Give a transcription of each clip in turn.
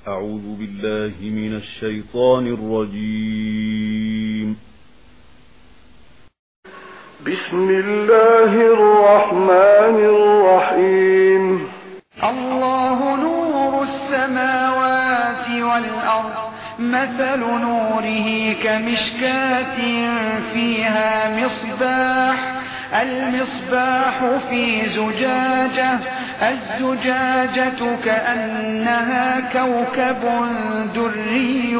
أعوذ بالله من الشيطان الرجيم. بسم الله الرحمن الرحيم. الله نور السماوات والأرض، مثل نوره كمشكاة فيها مصباح، المصباح في زجاجة، الزجاجة كأنها كوكب دري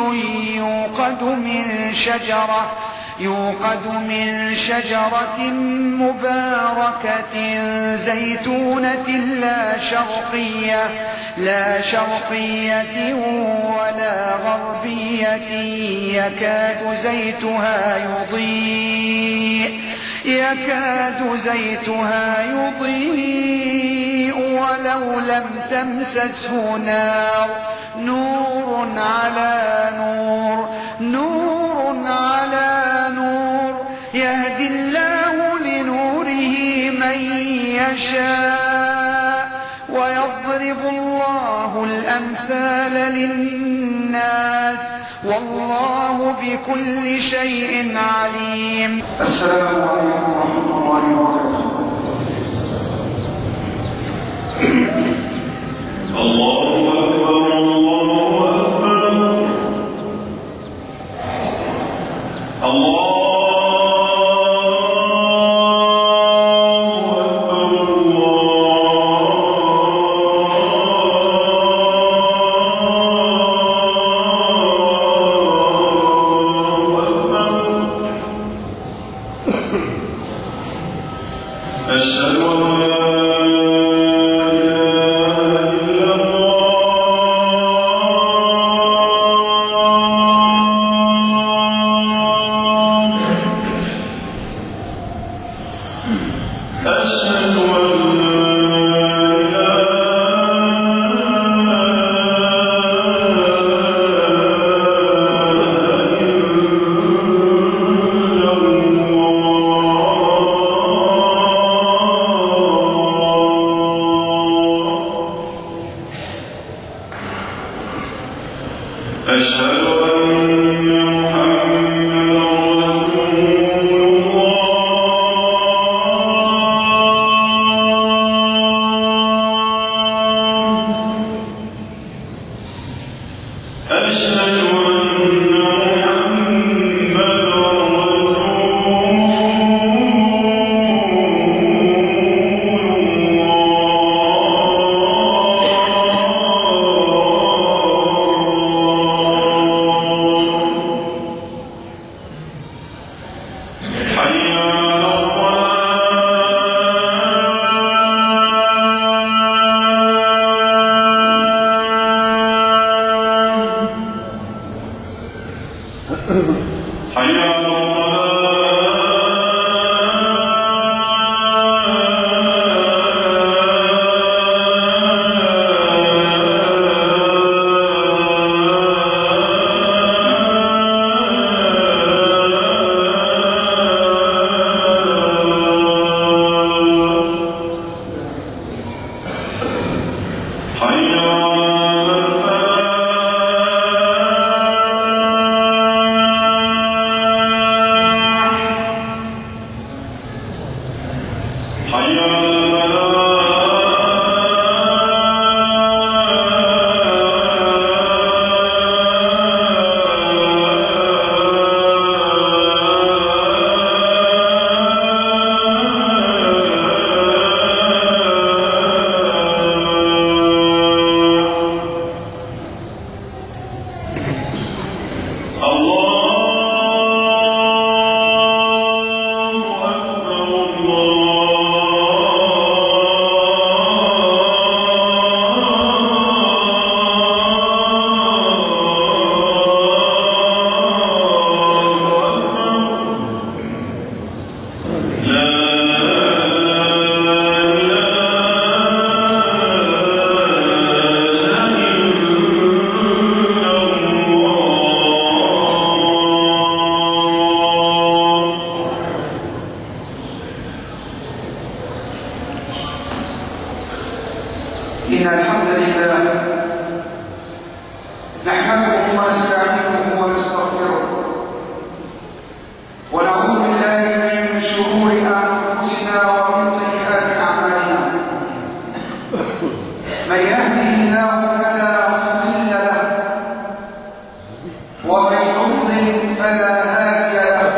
يوقد من شجرة مباركة زيتونة لا شرقية ولا غربية، يكاد زيتها يضيء ولو لم تمسسه نار، نور على نور، يهدي الله لنوره من يشاء، ويضرب الله الأمثال للناس، والله بكل شيء عليم. السلام عليكم ورحمة الله وبركاته. الله أكبر الله أكبر الله نحمده ونستعينه ونستغفره ونعوذ بالله من شرور أنفسنا ومن سيئات أعمالنا. من يهده الله فلا مضل له ومن يضلل فلا هادي له،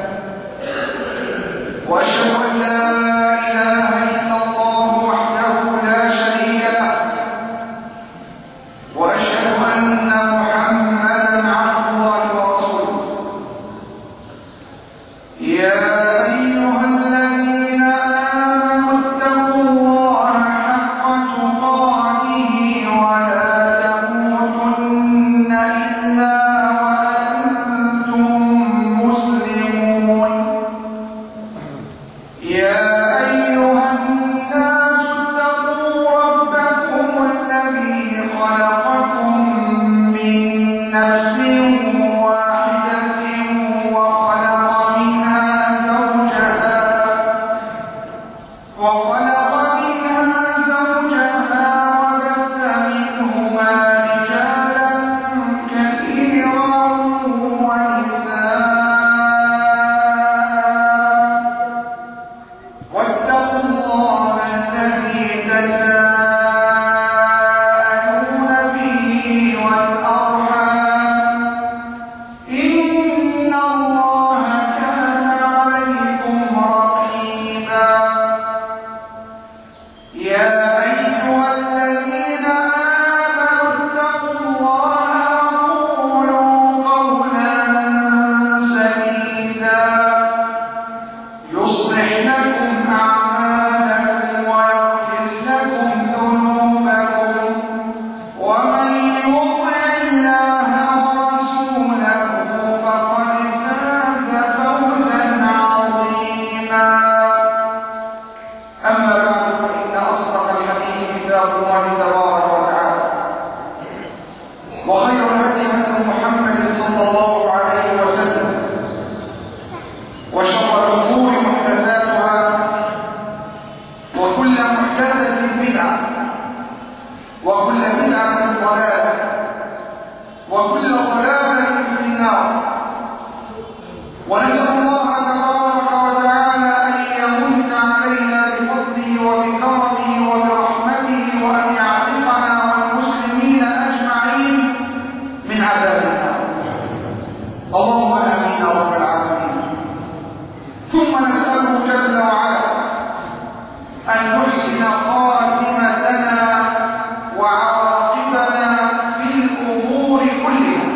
وأشهد أن لا إله إلا الله وحده لا شريك له، وأشهد أن محمدا عبد الله ورسوله. يا أيها الذين آمنوا اتقوا الله حق تقاته ولا تموتن إلا وأنتم مسلمون. يا أيها الناس اتقوا ربكم الذي خلقكم من نفس واحدة وخلق منها زوجها وبث منهما رجالا كثيرا ونساء، واتقوا الله الذي تساءلون به والأرحام، إن الله كان عليكم رقيبا. يا أيها الذين آمنوا اتقوا الله وقولوا قولا سديدا يصلح لكم أعمالكم ويغفر لكم ذنوبكم، ومن يطع الله ورسوله فقد فاز فوزا عظيما. أما بعد، فإن أصدق الحديث كتاب الله تبارك وتعالى، وخير الهدي هدي محمد صلى الله عليه وسلم، وشر الأمور محدثاتها، وكل محدثة بدعة، وكل بدعة ضلالة، وكل ضلالة في النار. ونسأل الله تبارك وتعالى أن يمن علينا بفضله وبكرمه وبرحمته، وأن يعتقنا والمسلمين أجمعين من عذاب النار. اللهم آمين يا رب العالمين. ثم نسأله جل وعلا أن يحسن خاتمتنا وعواقبنا في الأمور كلها.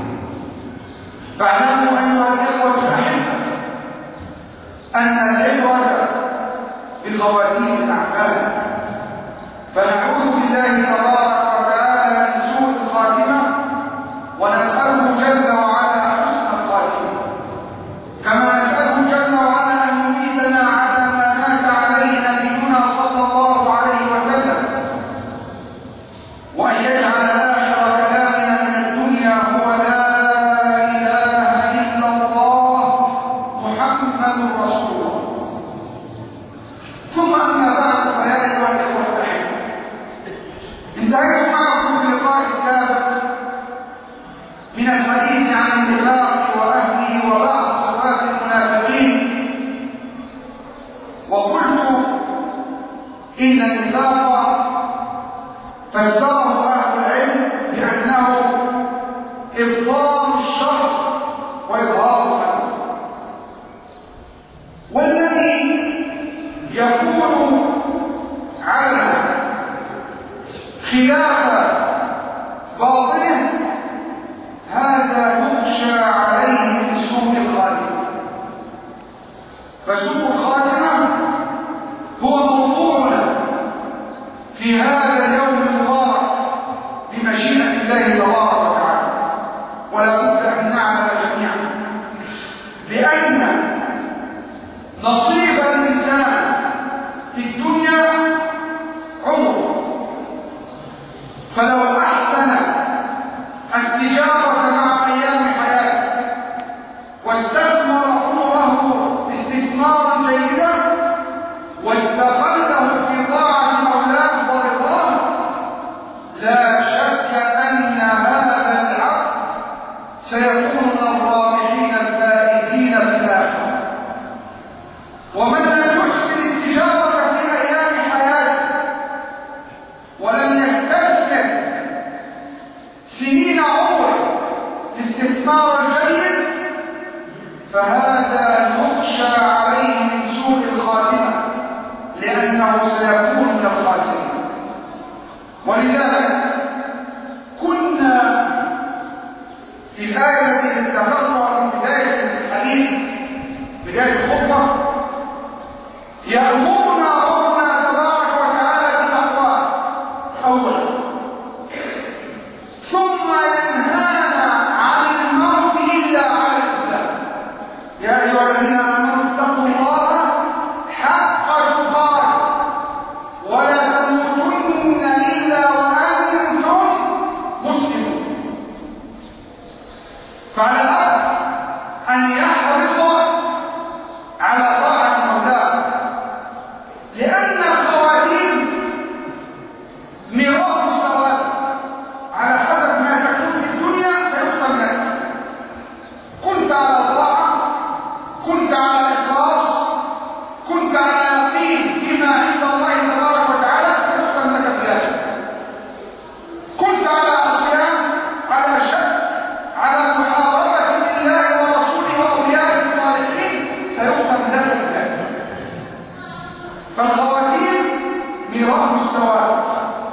فاعلموا أيها الإخوة الأحبة أن العبرة بخواتيم الأعمال، فنعوذ بالله تبارك وتعالى من سوء الخاتمة، ونسأله جل وعلا حسن الخاتمة، كما نسأله جل وعلا أن يميتنا على ما مات عليه نبينا صلى الله عليه وسلم، وأن يجعل آخر كلامنا من الدنيا هو لا إله إلا الله محمد رسول الله. ثم أما بعد، فيا أيها الإخوة الأحبة، انتهيت معكم في اللقاء السابق من الحديث عن النفاق وأهله وبعض صفات المنافقين، وقلت إن النفاق فسره أهل العلم بأنه إبطال الشر وإظهار الخير، والذي يكون على خلاف باطنه هذا يخشى عليه من سوء الخاتمة. فسوء الخاتمة هو موضوعنا في هذا اليوم المبارك بمشيئة الله تبارك وتعالى. ولا بد أن نعلم جميعا بأن نصيب الإنسان في الدنيا عمره، فلو أحسن التجارة مع أيام حياته واستثمر عمره استثمارا جيدا واستغله في طاعة مولاه ورضاه، لا شك أن هذا يخشى عليه من سوء الخاتمة لأنه سيكون من الخاسرين. ولذلك كنا في الآية التي ذكرتها في بداية الحديث بداية الخطبة يأمرنا ربنا تبارك وتعالى بتقواه أولا، ثم ينهانا عن الموت إلا على الإسلام. يا أيها الذين آمنوا اتقوا الله حق تقاته ولا تموتن إلا وأنتم مسلمون. فعلى الأرض أن يحرص على طاعة مولاه، لأن الخواتيم ميراث الثواب، على حسب ما تكون في الدنيا سيختم لك. كنت على طاعة، كنت على إخلاص، كنت على يقين فيما عند الله تبارك وتعالى سيختم لك بذلك. كنت على عصيان، على شك، على محاربة لله ورسوله وأولياء الصالحين سيختم لك بذلك. فالخواتيم ميراث الثواب.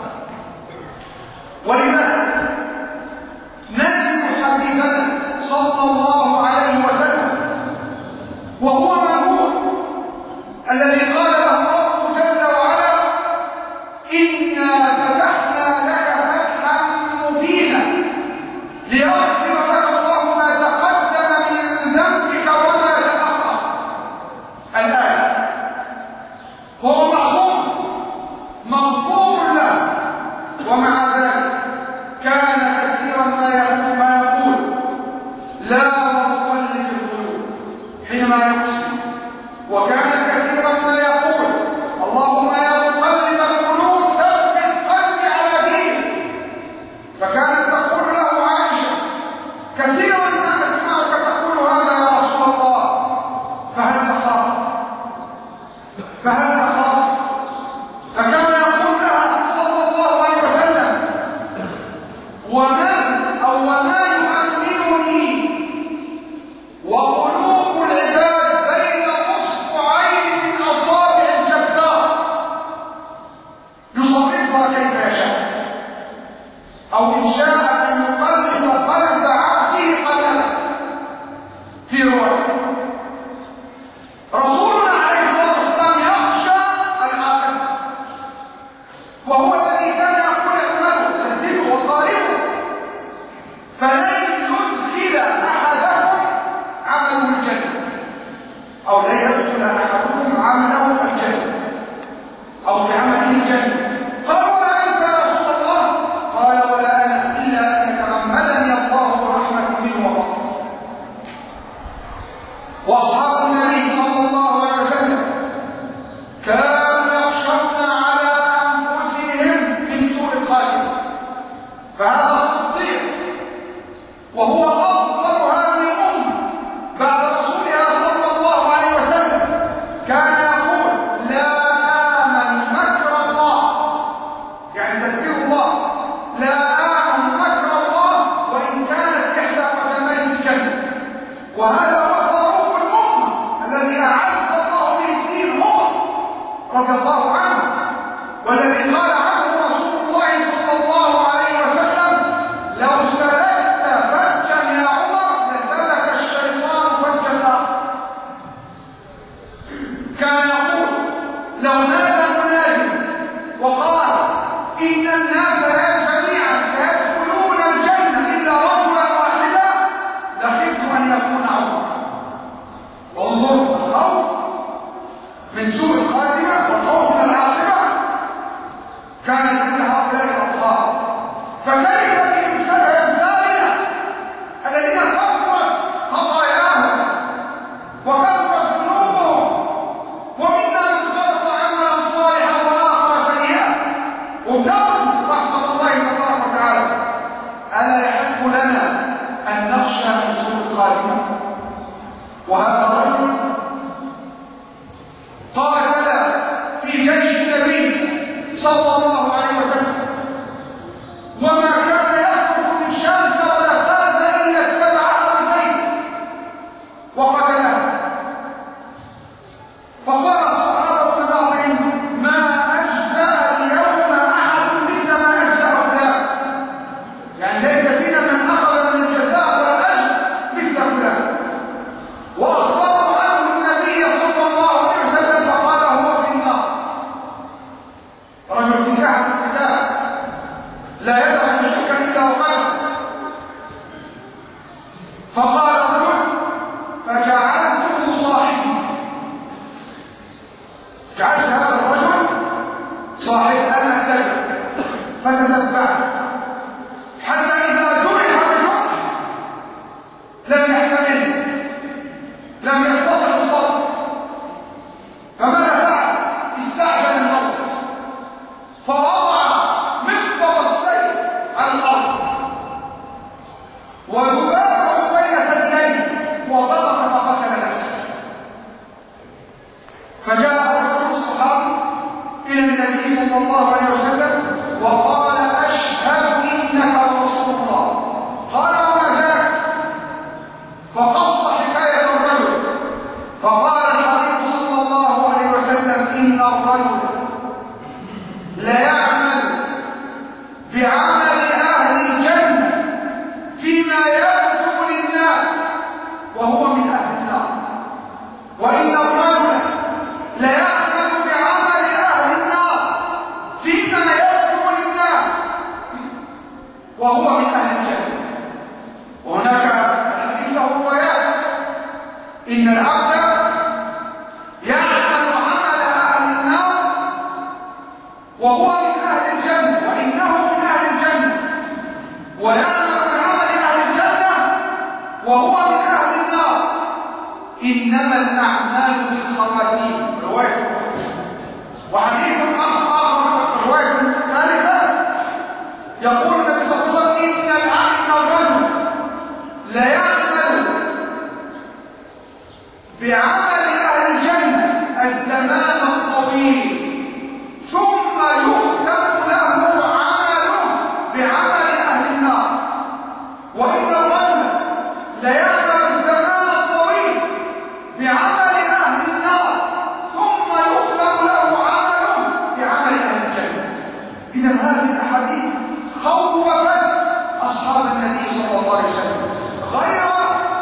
ولذلك نجد حبيبنا صلى الله عليه وسلم وهو مأمور الذي قال له الله جل وعلا: إنا فتحنا لك فتحا مبينا ليغفر لك الله ما تقدم من ذنبك وما تأخر. الآية. هو معصوم مغفور له، ومع ذلك كان كثيرا ما يقول لا مقلب القلوب حينما يقسم، وكان كثيرا ما يقول اللهم يا مقلب القلوب ثبت قلبي على دينك. فكانت تقول له عائشة: كثيرا ما أسمعك تقول هذا يا رسول الله، فهل تخاف؟ فهل تخاف؟ فكان يقول لها صلى الله عليه وسلم: وما يؤمنني وقلوب العباد بين اصبعين من اصابع الجبار يصرفها كيف يشاء، او ان شاء ان يقلب قلب عبده قلبه. في روايه رسولنا عليه الصلاه والسلام يخشى العاقبه، وهو الذي كان يقول: اعملوا سددوا وقاربوا فلن يدخل احدكم عمله الجنه، او لا يدخل احدكم عمله الجنه، او في عمله الجنه. قالوا: ولا انت يا رسول الله؟ قال: ولا انا الا ان يتغمدني الله برحمه منه وفضله. واصحاب النبي صلى الله عليه وسلم كانوا يخشون على انفسهم من سوء الخاتمه. فهذا الصديق وهو افضل هذه الامه بعد رسولها صلى الله عليه وسلم كان يقول: لا امن مكر الله، يعني تدبير الله، لا امن مكر الله وان كانت احدى قدمي الجنه. وهذا هو فاروق الامه الذي اعز الله به الدين عمر رضي الله عنه، والذي قال عنه رسول الله صلى الله عليه وسلم: لو سلكت فجا يا عمر لسلك الشيطان فجا اخر. كان يقول: لو نادى منادي وقال ان الناس جميعا سيدخلون الجنه الا رجلا واحدا لخفت ان يكون عمر. وانظر الخوف من سوء الخاتمه والخوف من لا يدع شركا إلا وقد. فقال الرجل فجعلته صاحبي، جعلت هذا الرجل صاحب أنا أتبع، فتتبعت حتى إذا جرح الرجل لم يحتمل، لم يستطع الصبر، فماذا فعل؟ استعجل الموت، فوضع مقبض السيف على الأرض وذبابه بين ثدييه وضغط فقتل نفسه. فجاء الرجل الصحابي إلى النبي صلى الله عليه وسلم وقال أشهد إنك رسول الله. قال وما ذاك؟ فقص حكاية الرجل، فقال الحبيب صلى الله عليه وسلم إن الرجل ليعمل بعمل أهل الجنة فيما يبدو للناس وهو من أهل النار، وإن الرجل ليعمل بعمل أهل النار فيما يبدو للناس وهو من أهل الجنة. وهناك الحديث له روايات، إن العبد يعمل عمل أهل النار وهو من أهل الجنة وإنه من أهل الجنة، ويعمل بعمل أهل الجنة وهو من أهل النار. إنما الأعمال بالخواتيم، رواية. وحديث آخر رواية ثالثة يقول النبي صلى الله عليه وسلم إن الرجل ليعمل بعمل أهل الجنة الزمان الطويل ثم يختم له عمله بعمل أهل النار، وإن الرجل ليعمل الزمان الطويل بعمل أهل النار ثم يختم له عمله بعمل أهل الجنة. إذا هذه الأحاديث خوفت أصحاب النبي صلى الله عليه وسلم، غير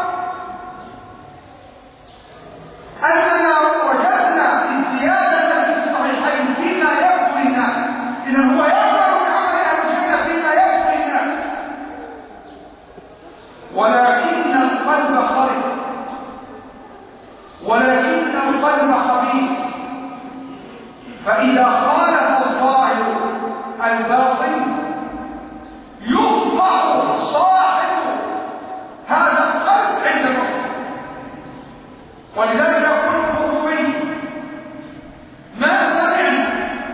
أننا وجدنا الزيادة التي في الصحيحين فيما يبدو للناس. إذا هو يعمل بعمل أهل الجنة فيما يبدو للناس، ولكن القلب خرب، ولكن القلب خبيث، فإذا خالف الظاهر الباطن يصبح صاحب هذا القلب عند الموت. ولذلك يقول القرطبي ما سمعنا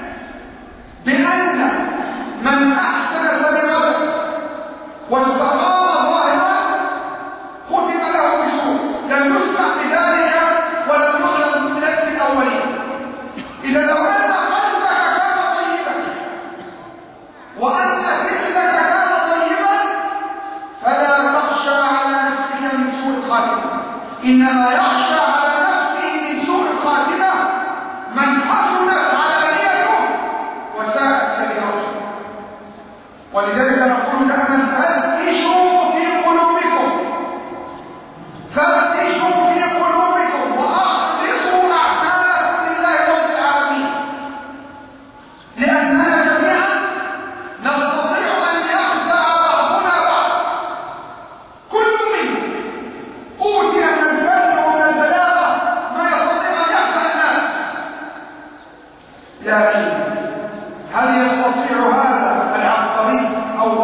بأن من أحسن سريرته واستقام ظاهرا ختم له بسوء، لم يسمع بذلك ولم يعلم من أجل الأولين. إذا لو أن قلبك كان طيبا وأن فعلك كان طيبا فلا تخشى على نفسك من سوء الخاتمة، إنما يخشى على نفسه من سوء الخاتمة من حسنت علانيته وساءت سريرته. ولذلك نقول دائما فتشوا في قلوبكم، فتشوا في قلوبكم وأخلصوا أعمالكم لله رب العالمين، لأننا جميعا نستطيع أن يخدع بعضنا بعض. كل منا أوتي من الفن ومن البلاغة ما يستطيع أن يخدع الناس، لكن هل يستطيع هذا العبقري أو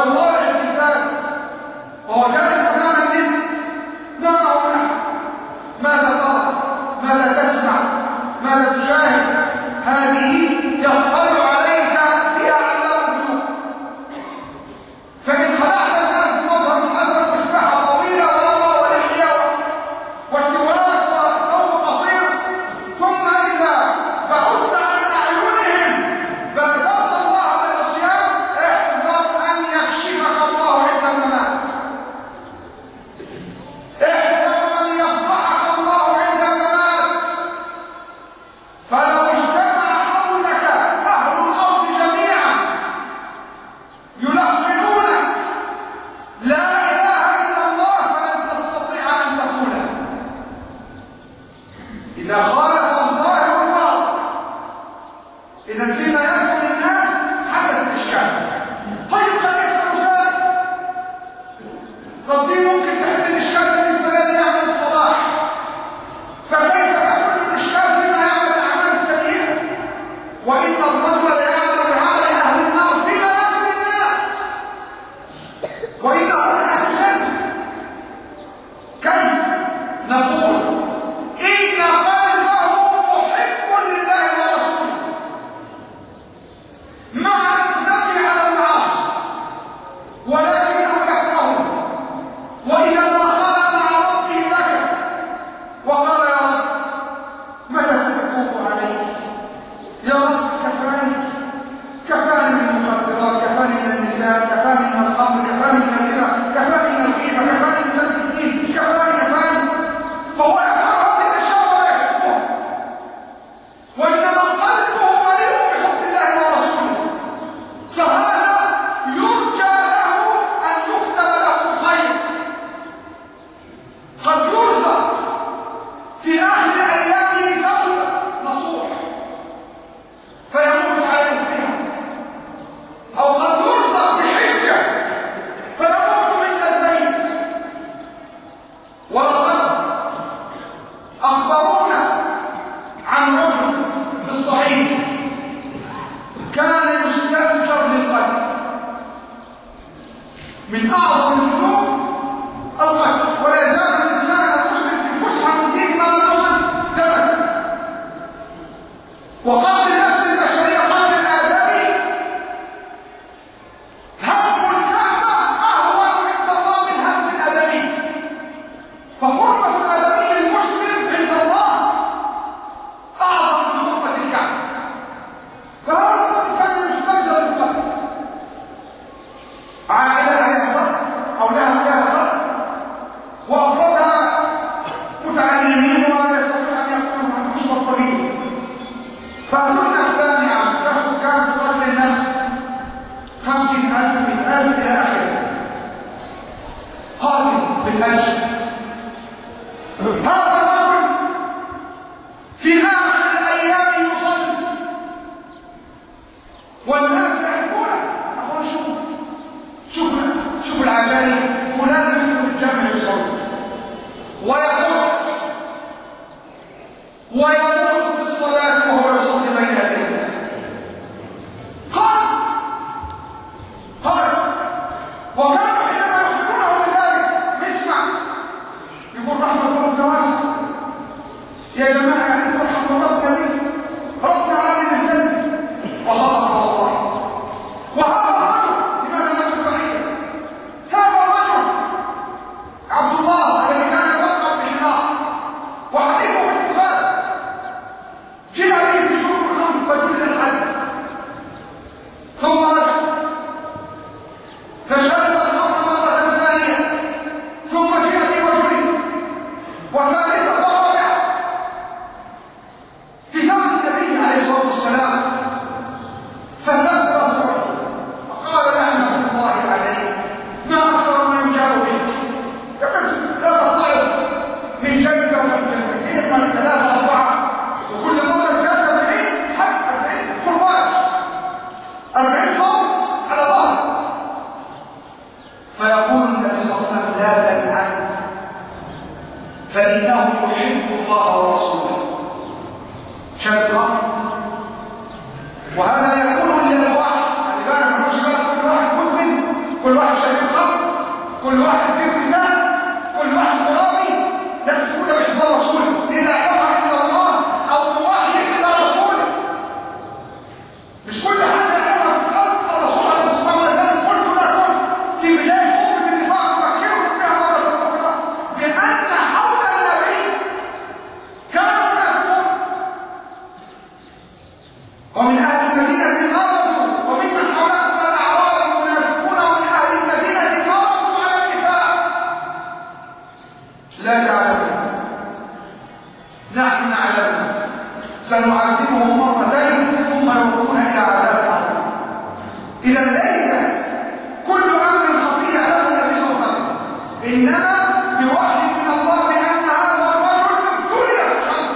ويطالع التلفاز وهو جالس امام النت، ما معه احد. ماذا ترى؟ ماذا تسمع؟ ماذا تشاهد؟ هذه يطلع عليك فيها علام الغيوب. فإن خلعت الناس بمظهر حسن وسباحة طويلة ورضا ولحية وسواك وثوب قصير، ثم إذا بعدت عن أعينهم بادرت الله بالعصيان، احذر أن يكشفك الله عند الممات. احذر أن يفضحك الله عند الممات. فلو اجتمع حولك أهل الأرض جميعا يلقنونك لا إله إلا الله فلن تستطيع أن تقولها. إذا خالف الظاهر الباطن، إذا فيما يبدو للناس حدث الإشكال. طيب قد يسأل سائل، طب دي ممكن تحل الإشكال بالنسبة للذي يعمل الصلاح، فكيف تحل الإشكال فيما يعمل الأعمال السيئة؟ وإن الرجل يعمل بعمل أهل النار فيما يبدو للناس وإنه من أهل الجنة. كيف نقول إن قلبه محب لله ورسوله مع الندم على المعاصي ولكنه يكرهه، وإذا ما خلى مع ربه بكى وقال يا رب متى ستتوب علي؟ يا رب كفاني من المخدرات، كفاني من النساء، كفاني من الخمر، كفاني من الربا، كفاني من الغيبة، كفاني من سب الدين، كفاني. فهو يفعل هذه الأشياء ولا يحبها، وإنما قلبه مليء بحب الله ورسوله. فهذا يرجى له أن يختم له الخير. قد يرزق في آخر أيامه توبة نصوح فيموت على إثمها، أو قد يرزق بحجة فيموت عند البيت. ولقد أخبرونا عن رجل في الصحيح كان يستأجر للقتل، من أعظم الذنوب القتل، ولا يزال الإنسان المسلم في فسحة من دين ما لا يصل دما. وقاتل النفس البشرية قاتل آدمي، هدم الكعبة أهون عند الله من هدم الآدمي. فحرمة الآدمي المسلم عند الله أعظم من حرمة الكعبة. فهذا الرجل كان يستأجر للقتل، عائلة لها فرد أو لها فرد، وأفرادها متعلمين ولا يستطيع أن يقولوا عن كشف الطبيب. فأهلنا الثانية كانت تقتل النفس 50,000 100,000 إلى آخره، قاتل بالأجل. هذا الرجل في آخر الأيام يصلي والناس يعرفونه. أقول شوف العجائب، فلان يدخل الجامع يصلي ويموت في الصلاة وهو يصلي بين يدي الله. قال وكانوا حينما يخبرونه بذلك يسمع يقول رحمة ربنا واسع يا جماعة، يعني رحمة ربنا دي ربنا علينا الجنة وصدق الله. وهذا الرجل لماذا نحن بعيدا؟ هذا الرجل عبد الله الذي كان يفكر بحمار وحديثه في الكفار جاء به في شرب الخمر فجلد الحد، ثم رجع فشرب الخمر مرة ثانية، ثم جاء به وجلد، وثالثة ورابعة في زمن النبي عليه الصلاة والسلام. فسبه الرجل فقال لعنة الله عليه، ما أكثر ما يجاب بك، لا تطلع من جنة ومن جنتين من 3 4، وكل مرة جاءت 40 حق 40 قربان 40 صوت على ظهر. فيقول النبي صلى الله عليه وسلم لا تلعن فإنه يحب الله ورسوله. شكرا. وهذا يقول للواحد، يعني كان كل واحد مؤمن، كل كل واحد فيه ميزان، كل واحد مرابي، لا تسيبونا بحب رسوله، لا يعلمها الا الله او بوحي الى رسوله. مش كل حاجه يعلمها في الارض الرسول عليه الصلاه والسلام. قلت لكم في بدايه امه النفاق اذكركم بها مره اخرى بان حول النبي كانوا منافقون، ومن اهل المدينه مرضوا، وممن حولهم من الاعراب المنافقون، ومن اهل المدينه مرضوا على النفاق لا تعلمون، نحن نعلم، سنعذبهم مرتين ثم يردون الى عذاب اخر. اذا ليس كل امر خفي على النبي صلى الله عليه وسلم، انما بوحي من الله بان هذا الرجل ابتلي سبحانه،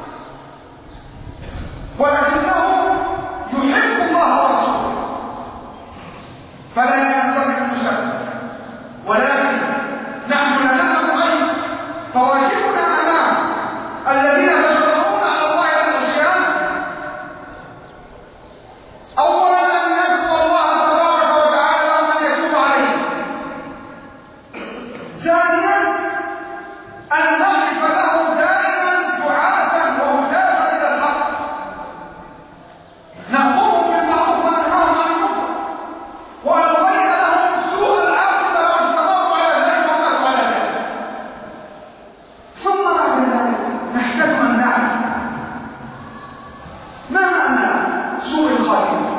ولكنه يحب الله ورسوله فلا ينبغي ان يسلم. ولكن نحن لا نعلم غيب، فواجبنا امام الذين يتجرؤون على الله بالعصيان اولا ان ندعو الله تبارك وتعالى ومن يتوب عليه، ثانيا ان نقف له دائما دعاة وهداة الى الحق، نأمرهم بالمعروف وننهاهم عن المنكر، ونبين لهم سوء العاقبة لو استمروا على ذلك وماتوا على ذلك. ثم بعد ذلك نحتاج أن نعرف ما معنى سوء الخاتمة.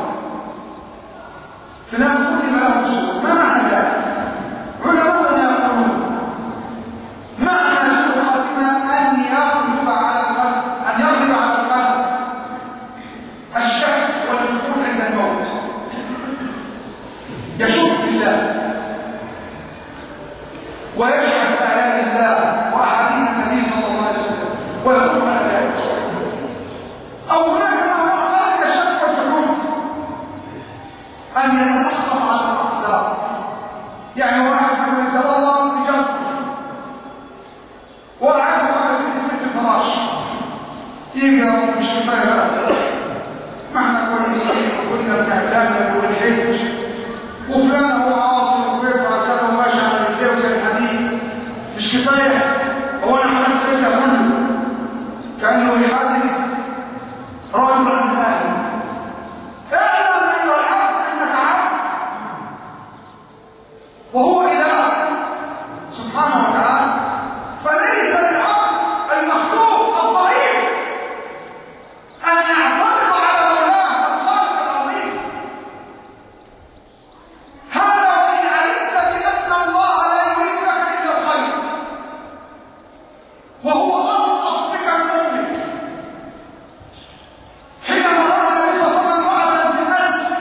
فلان كتب له سوء، ما معنى ذلك؟ علماؤنا يقولون معنى سوء الخاتمة أن يغلب على القلب، أن يغلب على القلب الشك والجحود عند الموت، يشك بالله ويجحد بآيات الله وأحاديث النبي صلى الله عليه وسلم ويقول على ذلك. أو هناك نوع آخر من الشك والجحود أن يتسخط على الأقدار، يعني واحد مثلا يتضرر بجنب وعنده 5 سنين في الفراش، يجي مش كفايه بقى، ما احنا كويسين وكنا بنعتمد ونحج وفلان هو عاصي وبيفعل كذا وماشي على رجليه وزي الحديد، مش كفايه؟ هو انا عملت ايه ده كله؟ كانه يحاسب رجلا من اهله. اعلم ايها العبد انك عبد وهو اله سبحانه وتعالى، فليس للعبد المخلوق الضعيف ان يعترض على مولاه الخالق العظيم. هذا وان علمت بان الله لا يريد لك الا الخير، وهو ألطف بك من أمك. حينما رأى النبي صلى الله عليه وسلم امرأة في النسل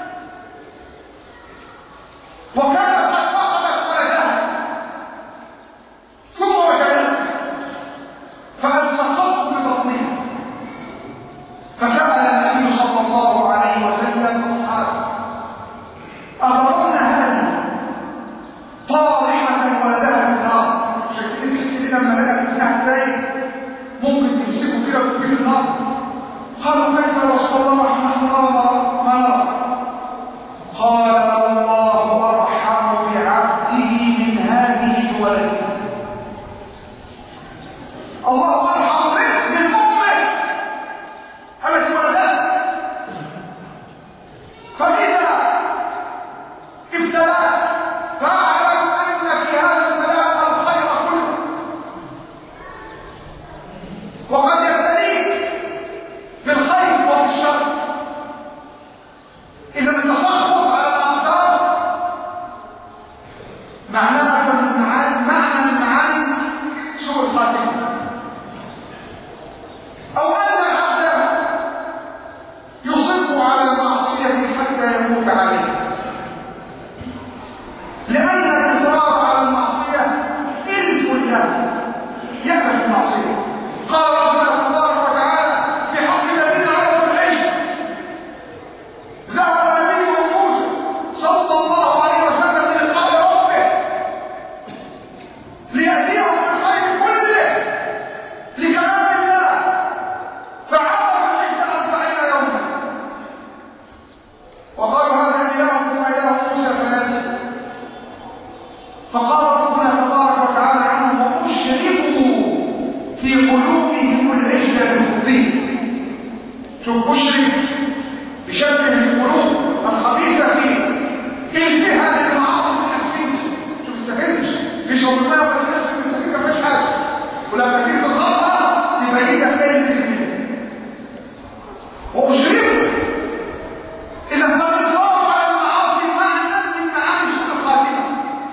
وكانت قد فقدت ولدها ثم وجدت فألصقته ببطنها، فسأل النبي صلى الله عليه وسلم أصحابه أترون هذه طارحة ولدها في النار؟ شكل الست دي لما لقت ابنها تايه ممكن تمسكه كده وتجيب النار. قالوا كيف يا رسول الله ونحن نرى ما نرى؟ قال الله أرحم بعبده من هذه بولده. الله أرحم به من أمه التي ولدته، فإذا ابتلاك فاعلم أن في هذا البلاء الخير كله، وقد يبتليك بالخير وبالشر. إذا التسخط على الأقدار معناه معنى من معاني سوء الخاتمة، أو أن العبد يصب على المعصية حتى يموت عليها، لأن الإصرار على المعصية إلف له يأبى في المعصية. قال ربنا تبارك وتعالى في حق الذين عبدوا العجل: ذهب نبيهم موسى صلى الله عليه وسلم للقاء ربه ليأتيهم بالخير كله لكلام الله، فعبدوا العجل 40 يوما وقالوا هذا إلهكم وإله موسى فنسي. في قلوبهم العجل المخفي. شوف مشرك بشبه القلوب الخبيثة فيه هذه المعاصي الحسية. شوف السفنج في شرطة والحس في السفنج مفيش حاجة، ولما تيجي تضغطها تبين لك ايه اللي فيه وأشربه. إذا فالإصرار على المعاصي معنى من معاني سوء الخاتمة،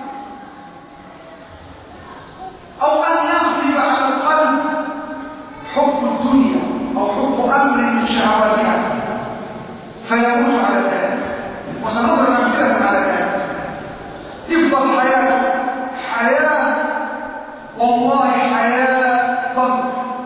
أو أن يغلب على القلب حب الدنيا أو حب أمر من شهواتها فيموت على ذلك. وسنضرب أمثلة على ذلك. يفضل حياة والله حياة ضنك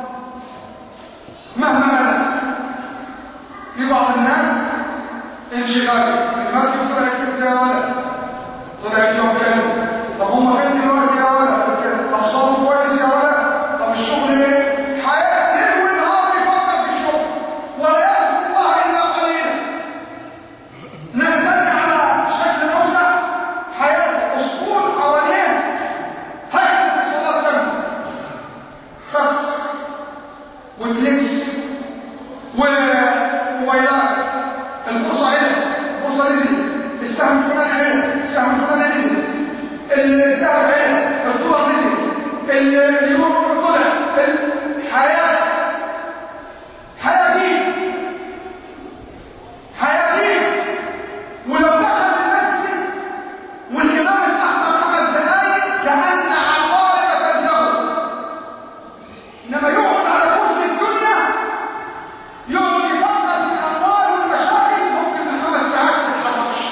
مهما ملك. في بعض الناس انشغال المركب طلعت كده يا ولد، طلعت يوم كذا، طب هم فين دلوقتي يا ولد؟ طب صوته كويس يا ولد؟ طب الشغل ايه؟ حياة ليل ونهار بيفكر في الشغل ولا يذكر الله الا قليلا. ناس تانية على شكل نصرة حياة اسطول حواليه هيئة الصلاة كاملة، فاكس وكليكس وموبايلات، البورصة هنا، البورصة نزل، السهم الفلاني هنا، السهم الفلاني نزل، الذهب هنا، الدولار نزل، اليورو طلع. حياة دي ولو دخل المسجد والإمام اتأخر 5 دقايق كأن عقارب تلزمه، إنما يقعد على كرسي الدنيا يقعد يفكر في الأموال والمشاكل ممكن من 5 ساعات ما يتحركش.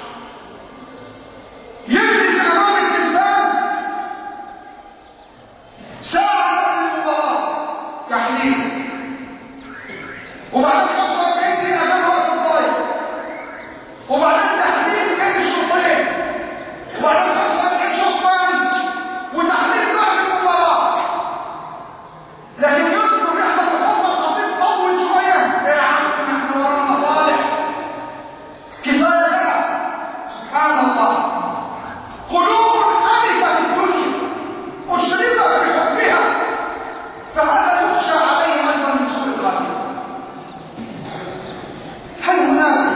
يجلس أمام التلفاز ساعة للمباراة تحليل، وبعدين 45 دقيقة غير وقت الضايع، وبعدين تحليل بين الشوطين، وبعدين 45 شوطان وتحليل بعد المباراة. لكن يذكر يحضر الخطبة الخطيب طول شوية. ايه يا عم احنا ورانا مصالح كفاية كده. سبحان الله، قلوب ألفت الدنيا أشربت بحبها، فهذا يخشى عليه أيضا من سوء الخاتمة. هل هناك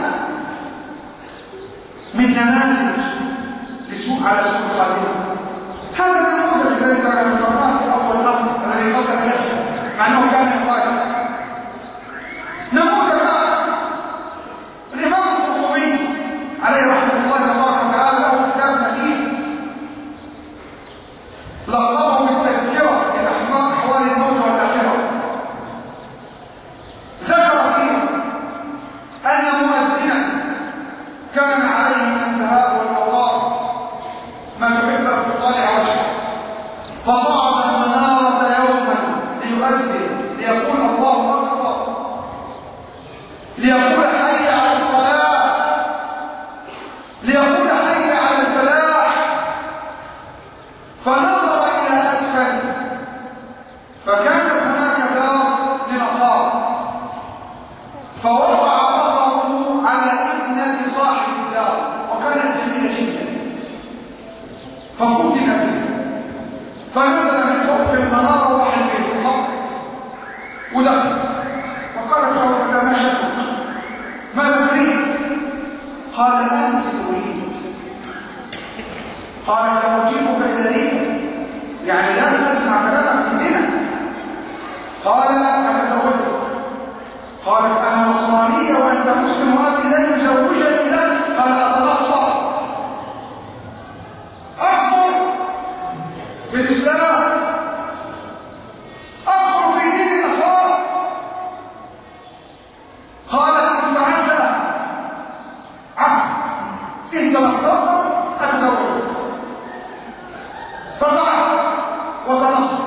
من نماذج على سوء الخاتمة؟ هذا النموذج الذي ذكرناه في أول الأمر الذي قتل نفسه مع أنه كان يقاتل. نموذج الإمام القرطبي عليه رحمة الله تبارك وتعالى له كتاب نفيس لقبه بالتذكرة بأحوال أحوال الموت والآخرة. ذكر فيه أن مؤذنا كان عليه من الذهاب والوقار ما يحب أن تطالع وجهه، فصعد المنارة يوما ليؤذن ليقول الله أكبر، ليقول حي على الصلاة، ليقول حي على الفلاح. فنظر إلى أسفل فكانت هناك دار لنصارى، فوقع بصره على ابنة صاحب الدار وكانت جميلة جدا، ففتن به، فنزل من فوق المنارة وراح البيت وخبط ودخل، فقالت له فلا ما شأنك؟ ماذا تريد؟ قال أنت تريد. قال أجيبك إلى ليه؟ يعني لا تسمع كلامك في زنا. قال أتزوجك. قالت أنا نصرانية وأنت مسلم وأبي لن يزوجني لك. قال أتنصر، أكفر بالإسلام، أكفر في دين النصارى. قال إن فعلت عبد إن تنصرت أتزوجك. ففعل وتنصر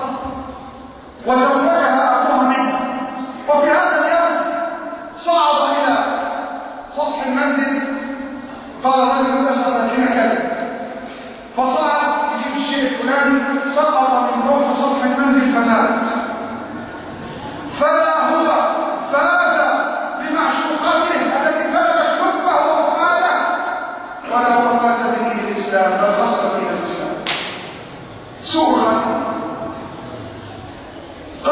وزوجها أبوها منه. وفي هذا اليوم صعد إلى سطح المنزل، قال الرجل أسأل حين كذا، فصعد يجيب الشيء الفلاني، سقط من فوق سطح المنزل فمات. فلا هو فاز بمعشوقته التي سلبت حبه وفؤاده، ولا هو فاز بدين الإسلام بل خسر دين الإسلام. سوء الخاتمة.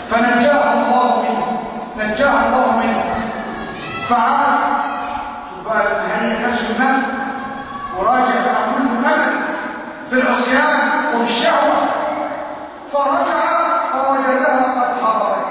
فنجاه الله منه فعاد. شوف بقى هيئ نفسه المال وراجع مع كل امل في العصيان وفي الشهوه، فرجع فوجدها قد حضرت،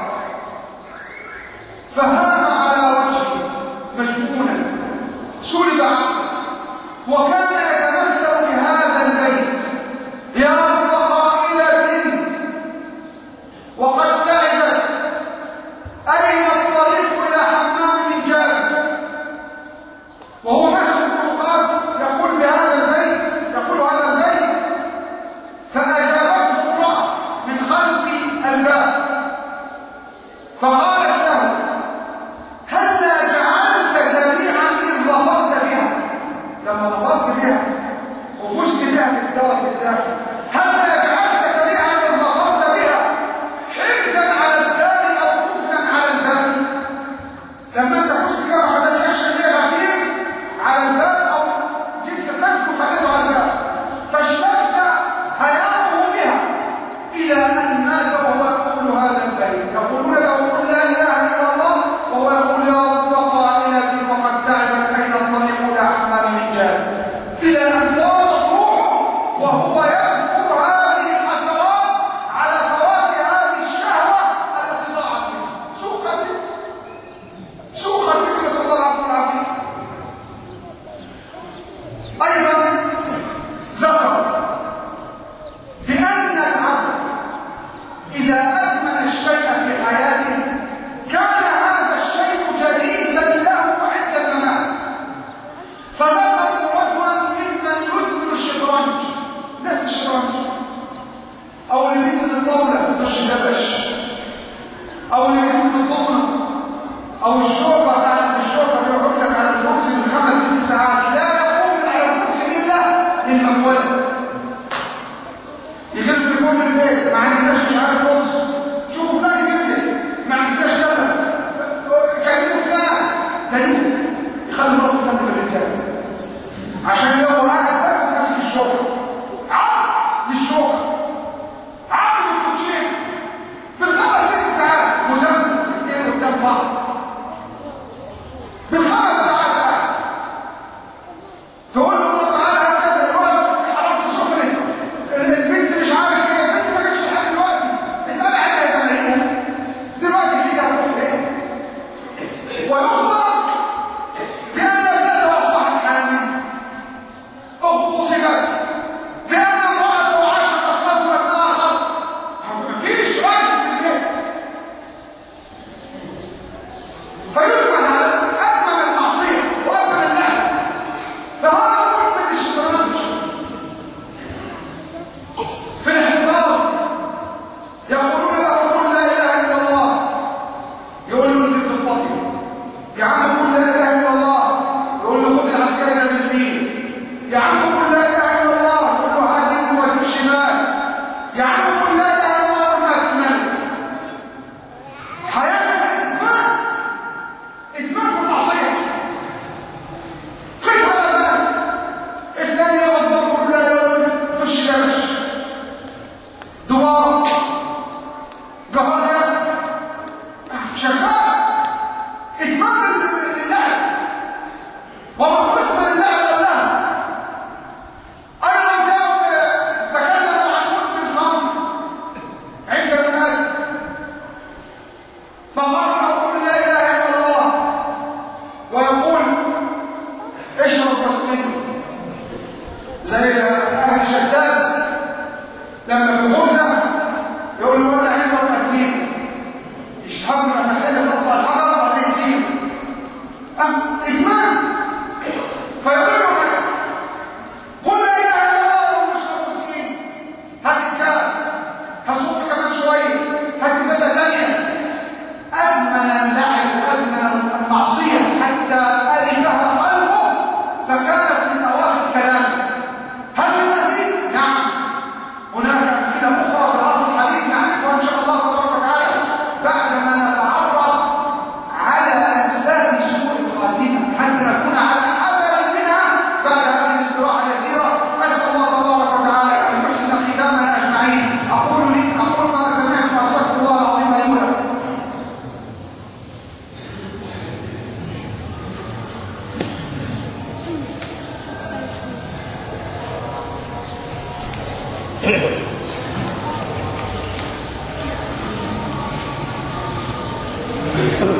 فهام على وجهه مجنونا سلب عقله، وكان يتمثل بهذا البيت: يا رب قائلة وقد تعبت، أين الطريق إلى حمام جاد؟ وهو ماشي بالطرقات يقول هذا البيت، فأجاب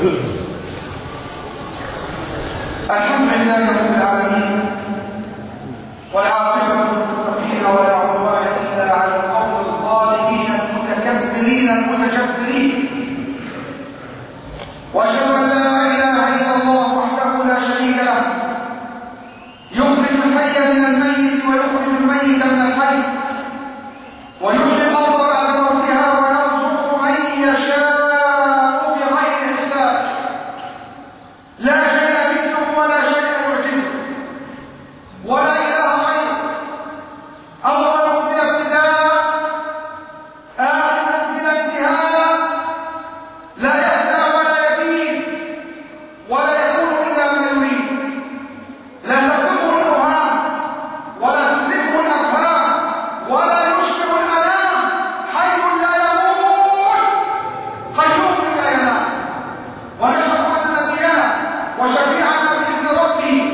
الحمد لله رب العالمين، والعاقبة للمتقين ولا عدوان إلا على القوم الظالمين المتكبرين المتجبرين، وأشهد أن لا إله إلا الله وحده لا شريك له، يخرج الحي من الميت ويخرج الميت من الحي، ويحيي الأرض بعد موتها ويرزق من يشاء بغير حساب، لا شيء مثله ولا شيء يعجزه ولا إله غيره، أول بلا ابتداء آخر بلا انتهاء، لا يهدى ولا يبيد ولا يكون إلا ما يريد، لا تكون الأوهام ولا تدركه الأفهام ولا يشبه الأنام، حي لا يموت قيوم لا ينام، ونشهد أن نبينا وشفيعنا بإذن ربه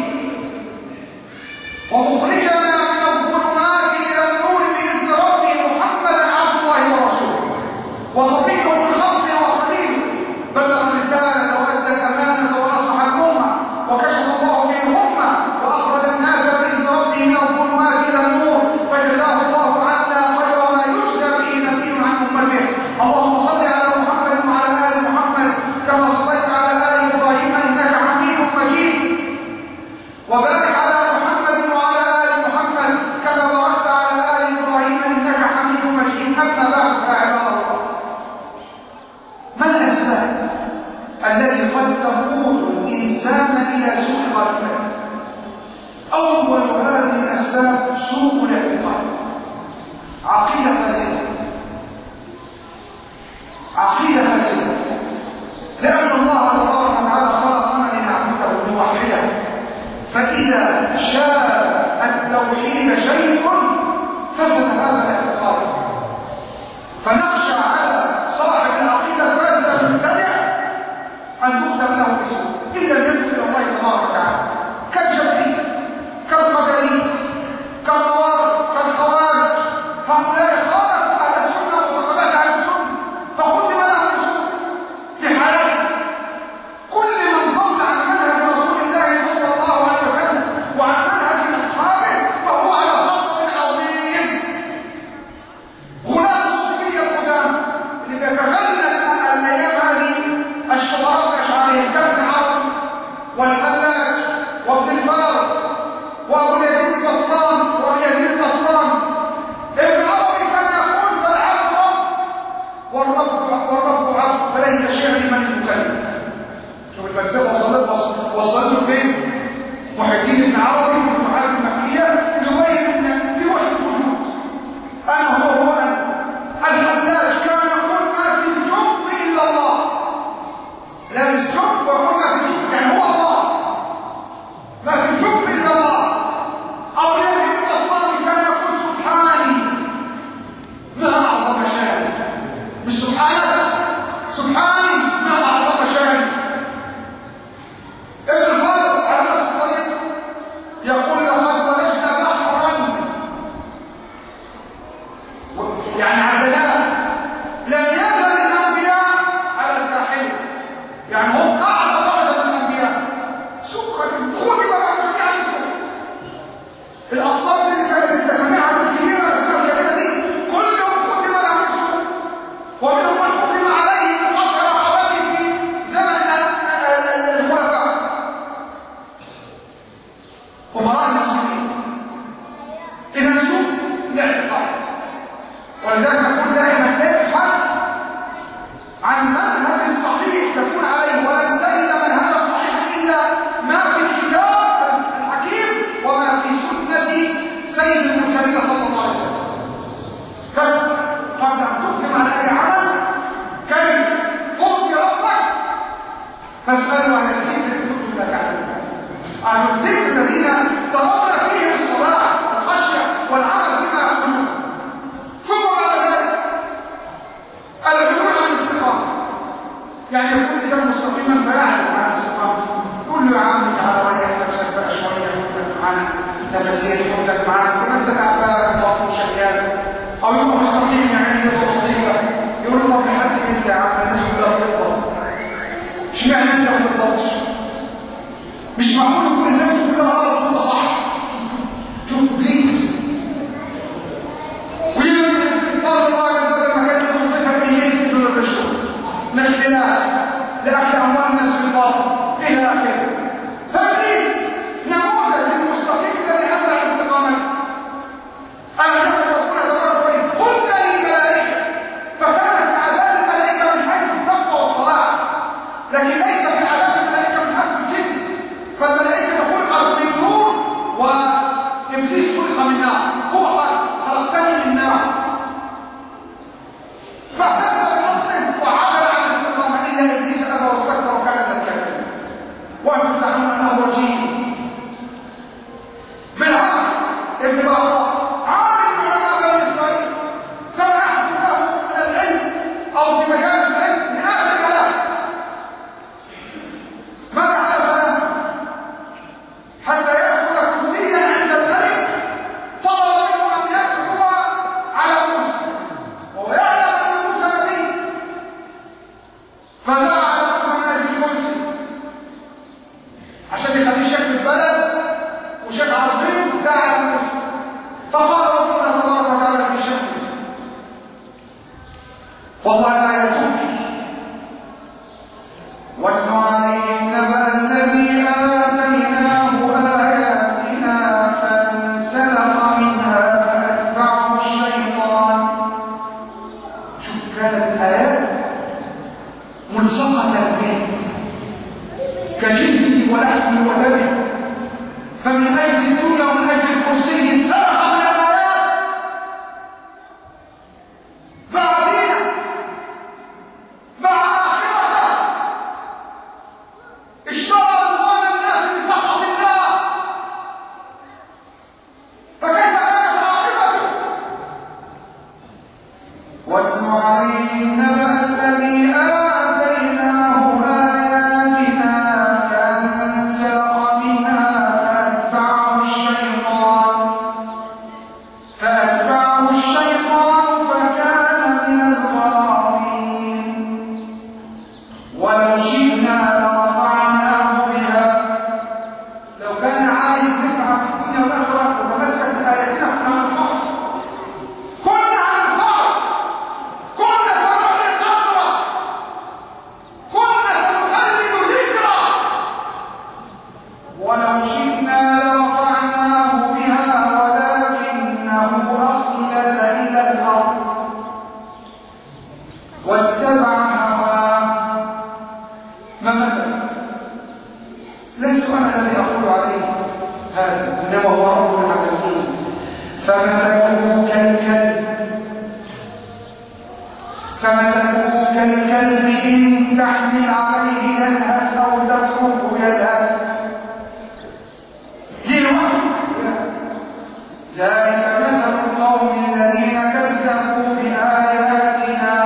ومخرجنا من الظلمات إلى النور بإذن ربه محمدا عبد الله ورسوله وصفيه من خلقه وخليله، بلغ الرسالة وأدى الأمانة ونصح الأمة وكشف الله به الأمة وأخرج الناس بإذن ربه من الظلمات إلى النور، فجزاه الله عنا خير ما يجزى به نبي عن أمته. اللهم صل على محمد وعلى آل محمد كما صليت على آل إبراهيم إنك حميد مجيد، وبارك على محمد وعلى آل محمد كما باركت على آل إبراهيم إنك حميد مجيد. أما بعد فعباد الله، ما الأسباب التي قد تقود الإنسان إلى سوء الخاتمة؟ أول هذه الأسباب سوء الاعتقاد، عقيدة فاسدة، عقيدة فاسدة، لأن الله تبارك وتعالى خلقنا لنعبده لنوحده، فإذا شاء التوحيد شيء فسد هذا الاعتقاد، فنخشى على صاحب العقيدة الفاسدة المبتدع أن تكتب له اسمه إن لم يتب إلى الله تبارك وتعالى، كالجبري كالقدري كالروافض كالخوارج، هؤلاء خالفوا أهل السنة ومعتقدات أهل السنة فختم لهم السنة في حياته. كل من ضل عن منهج رسول الله صلى الله عليه وسلم وعن منهج أصحابه فهو على خطر عظيم. غلاة الصوفية القدامى اللي بيتغنى الأيام هذه الشعراء الأشعرية كابن عربي والحلاج وابن الفارق وابو يزيد البسطام وابو يزيد البسطام. ابن عربي كان يقول فالعبد رب والرب عبد فليس شعري من المكلف. شوف الفلسفه وصلته فين؟ محي الدين ابن عربي في الفتوحات المكيه يبين ان في وحده وجود، انا هو انا. الحلاج كان يقول ما في الجب الا الله، لا الجب ويقول ما في الجب يعني هو الله، ما في الجب الا الله. أبو يزيد البسطامي كان يقول سبحاني ما أعظم شأني، مش سبحانك، سبحاني ما أعظم شأني. ابن الفارق على نفس الطريق يقول لقد ولجنا بحرا، يعني عدنان لا يزال الأنبياء على ساحله، يعني هم أعلى درجة من الأنبياء، سكر خذ بقى جميع السنة. الأبطال اللي سمعها الكبيرة الأسماء الكبيرة دي كلهم ختم لهم السوء، ومنهم من ختم عليه بقطع رقبته في زمن الخلفاء أمراء المسلمين. إذا سوء الاعتقاد، ولذلك نقول دائما ابحث عن منهج صحيح تكون عليه، ولن تجد منهجا صحيحا إلا ما في الكتاب الحكيم وما في سنة سيد المرسلين صلى الله عليه وسلم. بس قبل أن تقدم على أي عمل كي ترضي ربك فاسألوا عن الذكر إن كنتم لا تعلمون. أهل الذكر الذين ترون فيهم الصلاح والخشية والعمل بما يقولون، ثم بعد ذلك العلوم عن الاستقامة، يعني يكون الإنسان مستقيما فيعلم عن الاستقامة. قول له يا عم تعالى ريح نفسك بقى شوية، خد معانا نفسية، خد معانا كل أنت تعبان وأخذ شغال، أو يبقى مستقيم يعني يفضل وظيفة يقول له طب لحد إمتى يا عم الناس كلها بتقبض، اشمعنى مش معقول يكون الناس كلها غلط وانت صح. شوف ابليس ويقول قال الراجل بدل ما كان يدخل فيها بايديه بدون الرشوه لاختلاس لاكل اموال الناس في الباطل الى اخره. فابليس نموذج للمستقيم الذي ازرع استقامته. انا نحن ربنا تبارك وتعالى قلت للملائكه فكانت اعداد الملائكه من حيث التقوى والصلاح، لكن ليس في اعداد الملائكه من حيث الجنس. فالملائكه خلقت من نور وابليس خلق من نار. هو خلقتني من نار فاعتز باصله وعدل عن الاستقامه الا ابليس ابى واستكبر وكان من الكافرين. وانتم تعلمون انه رجيم بالعمل ابن بطال عالم من علماء بني اسرائيل كان يحكم له من العلم او في مجالس العلم لآخر الكلام. ماذا حدث له؟ حتى يأخذ كرسيا عند الملك طلب منه ان يدخل على موسى وهو يعلم ان موسى نبي، فدعا على موسى من اجل الكرسي عشان يخليه شكل البلد وشكل عظيم. دعا على موسى فقال ربنا تبارك وتعالى في شكله والله لا يتوب. واتل عليهم نبأ الذي آتيناه آياتنا فانسلخ منها فأتبعه الشيطان. شوف كانت الآيات ملصقة به كجلده ولحمه ودمه، فمن أجل الدنيا ومن أجل الكرسي انسلخ من الآيات. باع دينه باع آخرته اشترى أموال الناس بسخط الله، فكيف كانت عاقبته؟ واتل عليهم نبأ الذي آتيناه آياتنا فانسلخ منها فأتبعه الشيطان فكان من الغاوين. ولو شئنا لرفعناه بها. لو كان عايز نفع في الدنيا والآخرة وتمسك بآياتنا كنا هننفعه، كنا سنحيي القبر، كنا سنخلد ذكره. ولو شئنا لرفعناه بها ولكنه أخلد إلى الأرض واتبع هواه. ما مثل؟ لست أنا الذي أقول عليه هذا، إنما هو رب العالمين. فمثله كالكلب إن تحمل عليه يلهث أو تتركه يلهث. ذلك مثل القوم الذين كذبوا بآياتنا.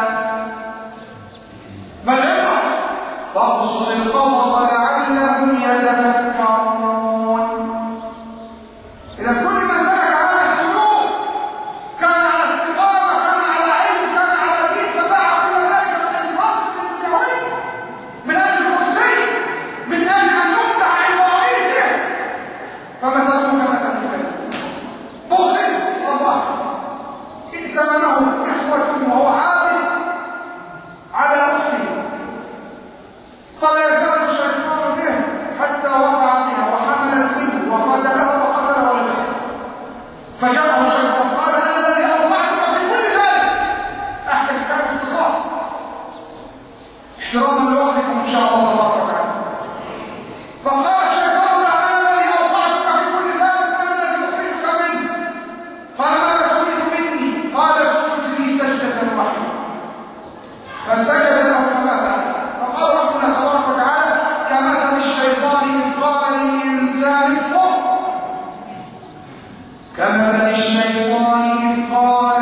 ما العبرة؟ فاقصص القصص لعلهم يتفكرون. إذا كل من سلك هذا السلوك كان على استقامة، كان على علم، كان على دين، فباع كل ذلك من أجل منصب الدنيوي، من أجل كرسي، من أجل أن يمتع عند رئيسه، فمثله كمثل الكلب. بصر الله ائتمنه إخوة وهو عابد على أخته، فلا يزال الشيطان به حتى وقع بها وحملت منه وقتله ولده. فجاءه الشيطان قال أنا الذي أوقعتك في كل ذلك. أحكي الكلام باختصار احتراما لوقتكم إن شاء الله تبارك وتعالى. فقال الشيطان أنا الذي أوقعتك في كل ذلك، أنا الذي أخرجك منه. قال ماذا تريد مني؟ قال اسجد لي سجدة واحدة. فسجد له فمات. فقال ربنا تبارك وتعالى كمثل الشيطان إذ قال للإنسان اكفر. كمثل الشيطان إذ قال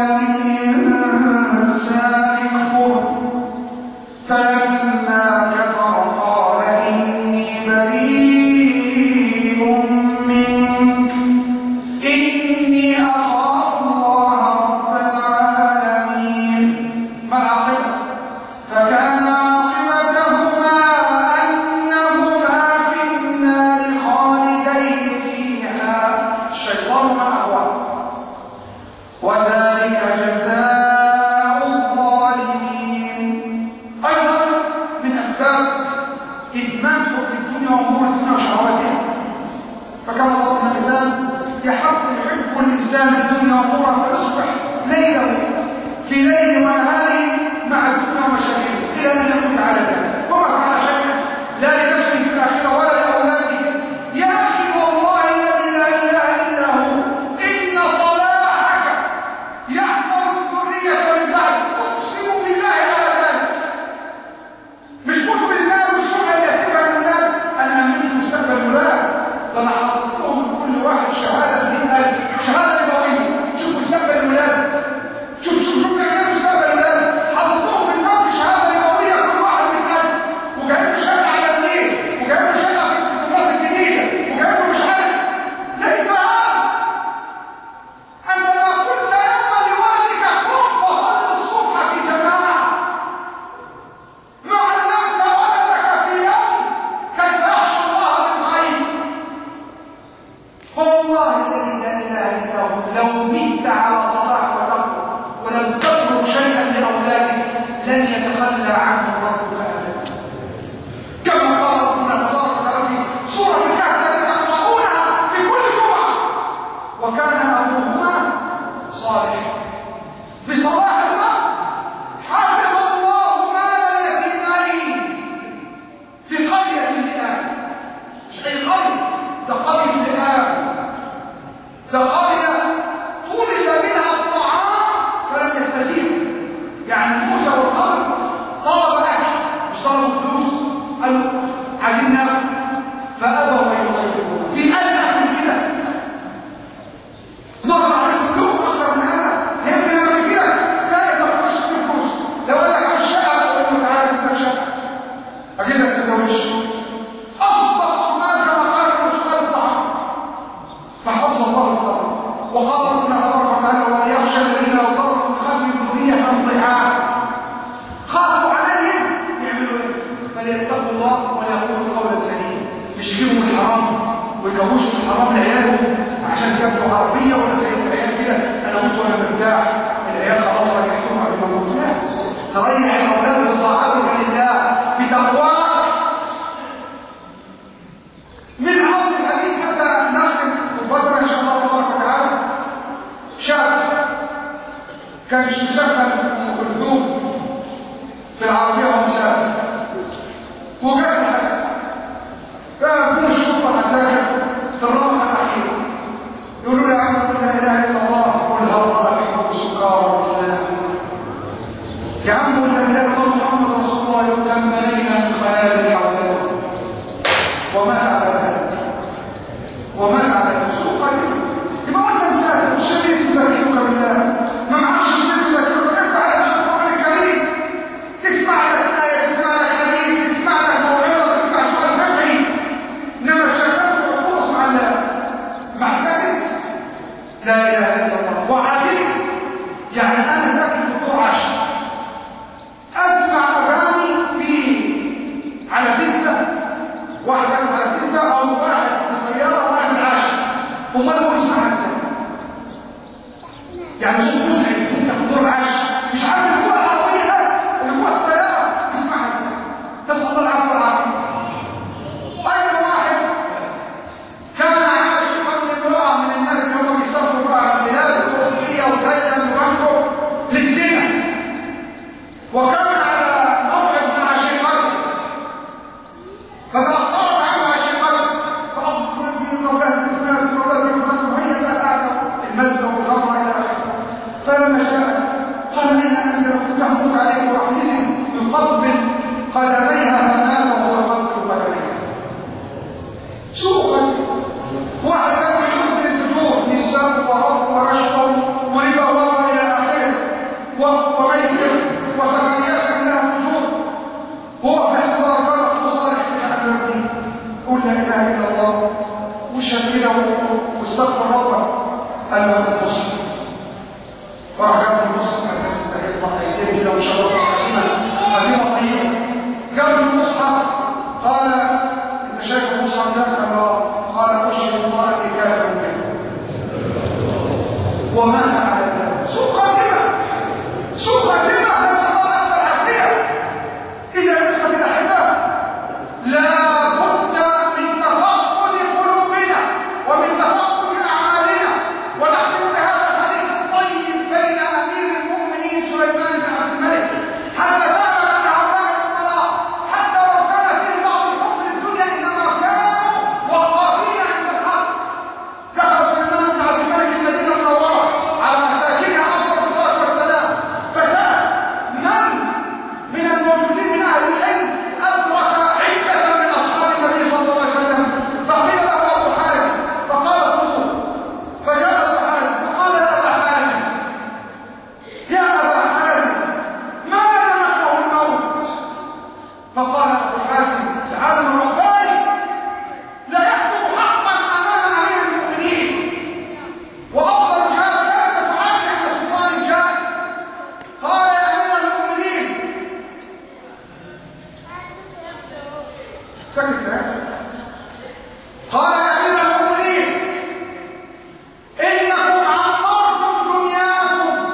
للإنسان اكفر فلما كفر قال إني بريء منك إني أخاف الله رب العالمين. ما العاقبة؟ فكان عاقبتهما أنهما في النار إنسان الدنيا أمورا فيصبح ليله في ليل ونهاره مع الدنيا ومشاكله إلى أن يموت على ذلك وما فعل شيئا لا لنفسه في الآخرة ولا لأولاده. يا أخي والله الذي لا إله إلا هو إن صلاحك يحفظ الذرية من بعد. أقسم بالله على ذلك. مش قلت بالله والشبهة اللي يحسبها الأولاد أن منه مستقبل الأولاد، فأنا حاطط لهم كل واحد شهادة 100,000 شهادة نبوية. شوف مستقبل الأولاد، شوف يعني مستقبل الأولاد، حاططهم في النار شهادة نبوية كل واحد 100,000، وجايبوا شهادة على النيل، وجايبوا شهادة في الخطوات الجديدة، وجايبوا مش عارف. ليس هذا. عندما قلت يوما لوالدك قم فصل الصبح في جماعة، ما علمت ولدك في يوم كيف يخشى الله بالغيب. فوالله الذي لا اله الا هو لو مت على صلاح وتقوى ولم تترك شيئا لاولادك لن يتخلى عنه ربك ابدا. كما قال ربنا تبارك وتعالى في سوره الكهف التي تقرؤونها في كل جمعه: وكان ابوهما صالحا. بصلاح الاب حفظ الله مال اليتيمين في قريه لآب. مش اي قريه، ده قريه لآب، ده قريه طلب منها الطعام فلم يستجيب. يعني موسى والخضر طلب اكل مش طلبوا فلوس، قالوا عايزين ناكل فابوا ان يضيفوه. في ادنى من كده نظر عليكم كلكم اكثر من هذا. يمكن اعمل كده سائل ما تخش في فلوس، لو قال لك عايز شقه اقول له تعالى انت شقه اجيب لك سندوتش. اصبح السؤال كما قال سؤال الطعام. فحفظ الله الفقر. وقال ربنا تبارك وتعالى: وليخشى الذين لو تركوا من خلفهم ذرية ضعافا خافوا عليهم يعملوا ايه؟ فليتقوا الله وليقولوا قولا سديدا. مش يجيبوا من الحرام ويجوشوا من الحرام لعيالهم عشان ياكلوا عربيه ولا سيد العيال كده انا اموت وانا مرتاح، العيال خلاص ريحتهم قبل ما اموت. لا، تريح الاولاد بطاعتك لله بتقواك. من عصر الحديث حتى نختم مباشره ان شاء الله تبارك وتعالى، شاب كان يشغل ام كلثوم في العربيه وهو مسافر وجاء الحادثه، فجم الشرطه عساكر في الرابعه الاخيره يقولوا له: يا عم قل لا اله الا الله قل هل احب سكار الاسلام. يا عم قل لا اله الا الله محمد رسول الله يسلم بيننا من خيال عبده. وما على ذلك سوق يبقى وانت انسان شديد تذكرك بالله، ما معكش شديد تذكرك، افتح على القرآن الكريم تسمع لك آية، تسمع لك حديث، تسمع لك موعظة، تسمع سؤال فقهي. انما شغلت وتقول اسمع الله مع كسب لا اله الا الله وعادي. يعني انا ساكن في دور 10 اسمع اغاني على فيستا، واحد على فيستا او واحد في سياره واحد عاشر، امال هو يسمعها ازاي؟ يعني شو مزعج انت في دور 10 مش عارف الكوره العربيه ده اللي جوه السياره تسمعها ازاي؟ نسال الله العفو والعافيه. ايضا واحد كان عاشقا لامراه من الناس اللي هم بيسافروا بقى البلاد الاوروبيه وتايلاند وعنده للزنا، وكان على موعد مع عشيقته فتأخرت عنه عشيقته، فأخذت من الأولاد وهي لا تعلم المزة والخمر إلى آخره. فلما جاء قال: إن أنت لو كنت هموت عليك وراح نزل يقبل قدميها فمات وهو يقبل قدميها. سوء واحد كان يحب الفجور، نساء ورشوة وربا وإلى آخره وميسر وسمعيات كلها فجور، هو في احتضار بلد وصالح لأهل قل لا إله إلا الله وشهد كده واستغفر ربك. قال له: هذا المسلم. فراح جاب المسلم على الناس يطلع ايديه كده وشرب مدينه طيبه، جاب المصحف قال: انت شايف المصحف ده؟ قال له: قال: اشهد الله اني كافر به. ومات على ذلك. سوء خاتمه، سوء خاتمه، نسال الله العافيه. اذا اخوتي الاحباب لا بد من تفقد قلوبنا ومن تفقد اعمالنا ونحن سكت له. قال يا أمير المؤمنين إنكم عمرتم دنياكم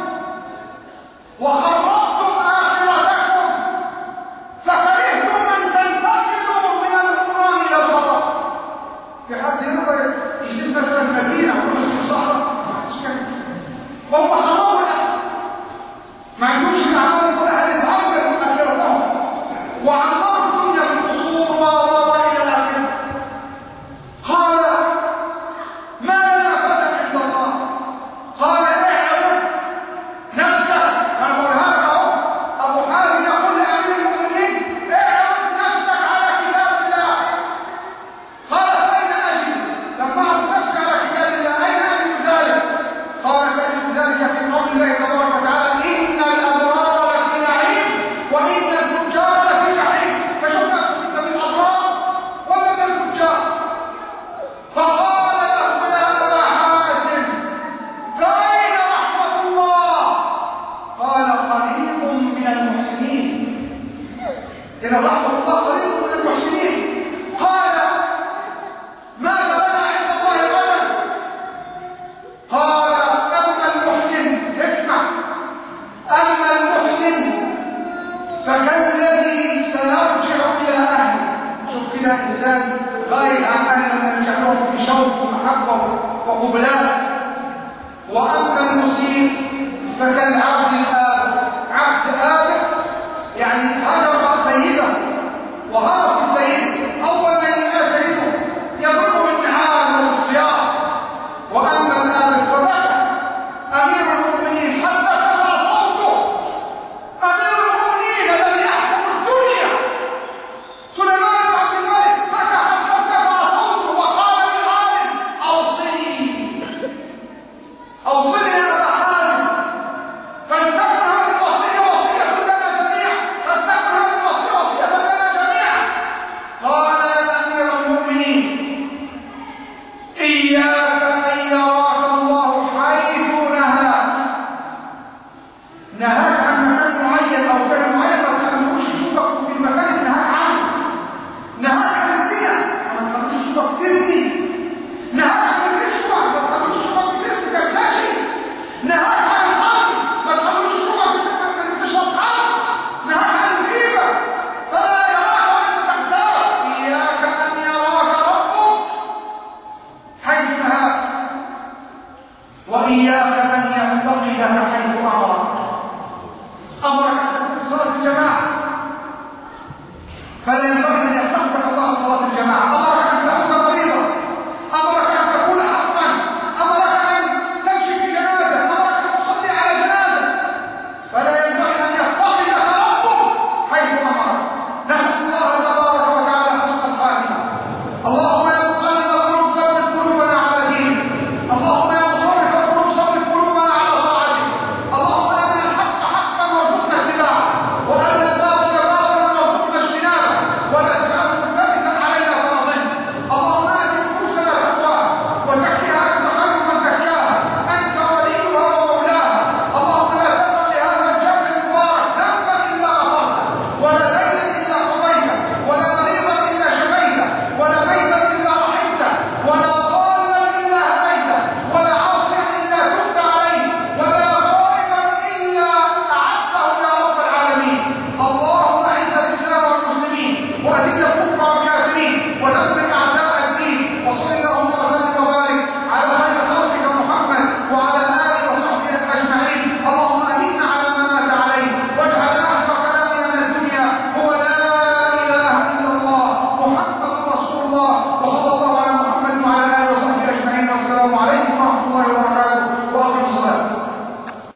وخربتم آخرتكم فكرهتم أن تنتقلوا من القرآن إلى الفضاء. في حد يقدر يسيب مثلا مدينة أو يسيب صحراء؟ هم حرام ما عندوش الأعمال الصالحة اللي تعمر آخرتهم وعمروا الدنيا بالقصور إلى الآخرة. قال ما لنا بدل عند الله؟ قال اعرض نفسك. أنا بقولها أهو، أبو حازم يقول لأمير المؤمنين اعرض نفسك على كتاب الله. قال أين أجد؟ لما أعرض نفسي على كتاب الله أين أجد ذلك؟ قال سأجد ذلك في قول الله تبارك وتعالى إن الأبرار لفي نعيم وإن الفجار لفي جحيم. فشوف نفسك أنت من الأبرار ولا من الفجار؟ فقال له يا أبا حازم فأين رحمة الله؟ قال قريب من المحسنين. إذا رحمة الله قريب من المحسنين. قال ماذا لنا عند الله غدا؟ قال أما المحسن، اسمع، أما المحسن فكالذي سيرجع إلى أهله. شوف كده إنسان غايب عن أهله لما يرجع لهم في شوق ومحبة وقبلات